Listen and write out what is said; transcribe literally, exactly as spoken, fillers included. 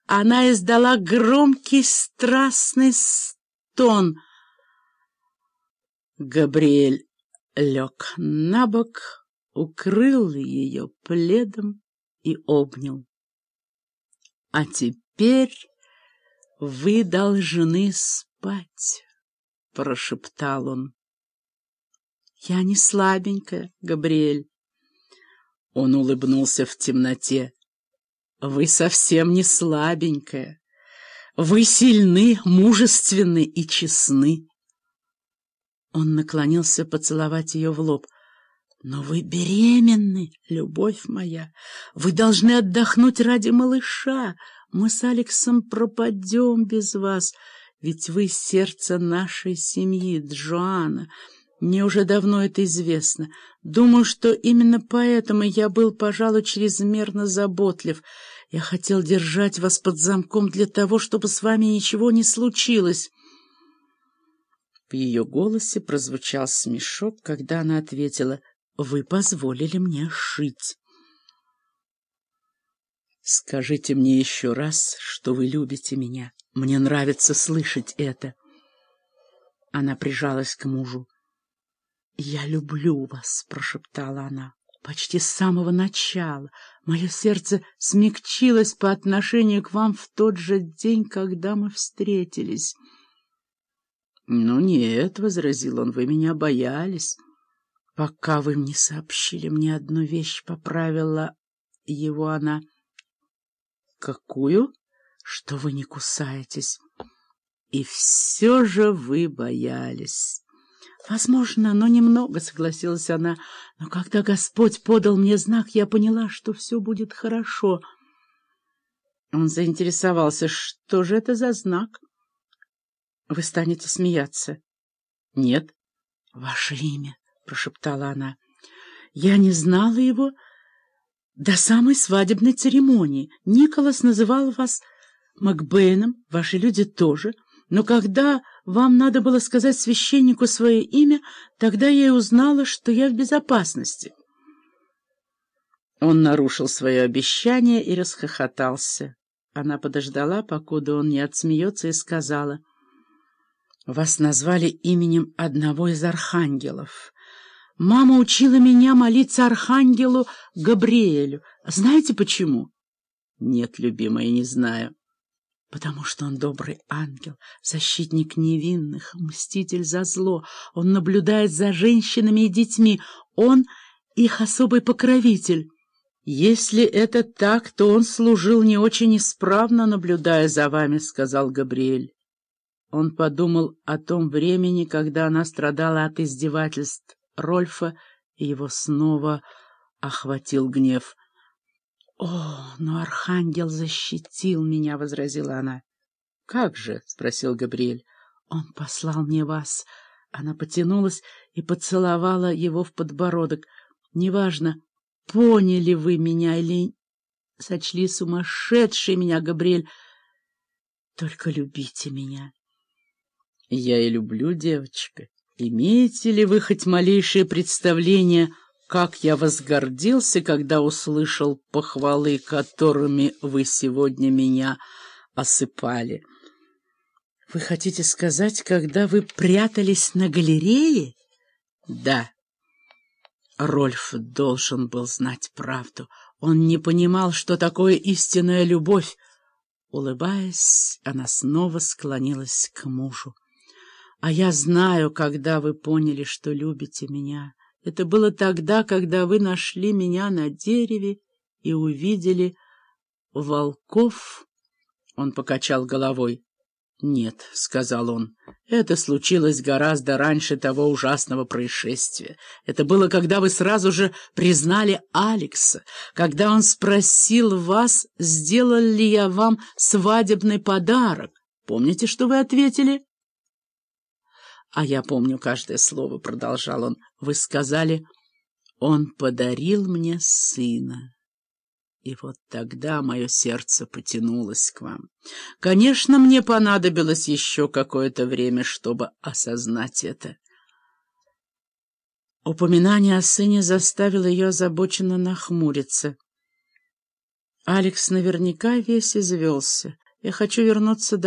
Она издала громкий страстный стон. Габриэль лег на бок, укрыл ее пледом и обнял. — А теперь вы должны спать, — прошептал он. — Я не слабенькая, Габриэль. Он улыбнулся в темноте. — Вы совсем не слабенькая. Вы сильны, мужественны и честны. Он наклонился поцеловать ее в лоб. — Но вы беременны, любовь моя. Вы должны отдохнуть ради малыша. Мы с Алексом пропадем без вас, ведь вы сердце нашей семьи, Джоанна. Мне уже давно это известно. Думаю, что именно поэтому я был, пожалуй, чрезмерно заботлив. Я хотел держать вас под замком для того, чтобы с вами ничего не случилось. В ее голосе прозвучал смешок, когда она ответила: «Вы позволили мне шить». «Скажите мне еще раз, что вы любите меня. Мне нравится слышать это». Она прижалась к мужу. «Я люблю вас», — прошептала она. «Почти с самого начала. Мое сердце смягчилось по отношению к вам в тот же день, когда мы встретились». «Ну нет», — возразил он, — «вы меня боялись. Пока вы не сообщили мне одну вещь», — поправила его она. «Какую?» «Что вы не кусаетесь. И все же вы боялись». «Возможно, но немного», — согласилась она. «Но когда Господь подал мне знак, я поняла, что все будет хорошо». Он заинтересовался. «Что же это за знак?» «Вы станете смеяться». «Нет». «Ваше имя», — прошептала она. «Я не знала его до самой свадебной церемонии. Николас называл вас Макбейном, ваши люди тоже. Но когда вам надо было сказать священнику свое имя, тогда я и узнала, что я в безопасности». Он нарушил свое обещание и расхохотался. Она подождала, покуда он не отсмеется, и сказала: «Вас назвали именем одного из архангелов. Мама учила меня молиться архангелу Габриэлю. Знаете почему?» «Нет, любимая, не знаю». «Потому что он добрый ангел, защитник невинных, мститель за зло. Он наблюдает за женщинами и детьми. Он их особый покровитель». «Если это так, то он служил не очень исправно, наблюдая за вами», — сказал Габриэль. Он подумал о том времени, когда она страдала от издевательств Рольфа, и его снова охватил гнев. «О, но архангел защитил меня», — возразила она. «Как же?» — спросил Габриэль. «Он послал мне вас». Она потянулась и поцеловала его в подбородок. «Неважно, поняли вы меня или сочли сумасшедшей меня, Габриэль, только любите меня». «Я и люблю, девочка. Имеете ли вы хоть малейшее представление, как я возгордился, когда услышал похвалы, которыми вы сегодня меня осыпали?» «Вы хотите сказать, когда вы прятались на галерее?» «Да». Рольф должен был знать правду. Он не понимал, что такое истинная любовь. Улыбаясь, она снова склонилась к мужу. «А я знаю, когда вы поняли, что любите меня. Это было тогда, когда вы нашли меня на дереве и увидели волков». Он покачал головой. «Нет», — сказал он, — «это случилось гораздо раньше того ужасного происшествия. Это было, когда вы сразу же признали Алекса, когда он спросил вас, сделал ли я вам свадебный подарок. Помните, что вы ответили?» «А я помню каждое слово», — продолжал он. «Вы сказали: он подарил мне сына». И вот тогда мое сердце потянулось к вам. Конечно, мне понадобилось еще какое-то время, чтобы осознать это. Упоминание о сыне заставило ее озабоченно нахмуриться. Алекс наверняка весь извелся. Я хочу вернуться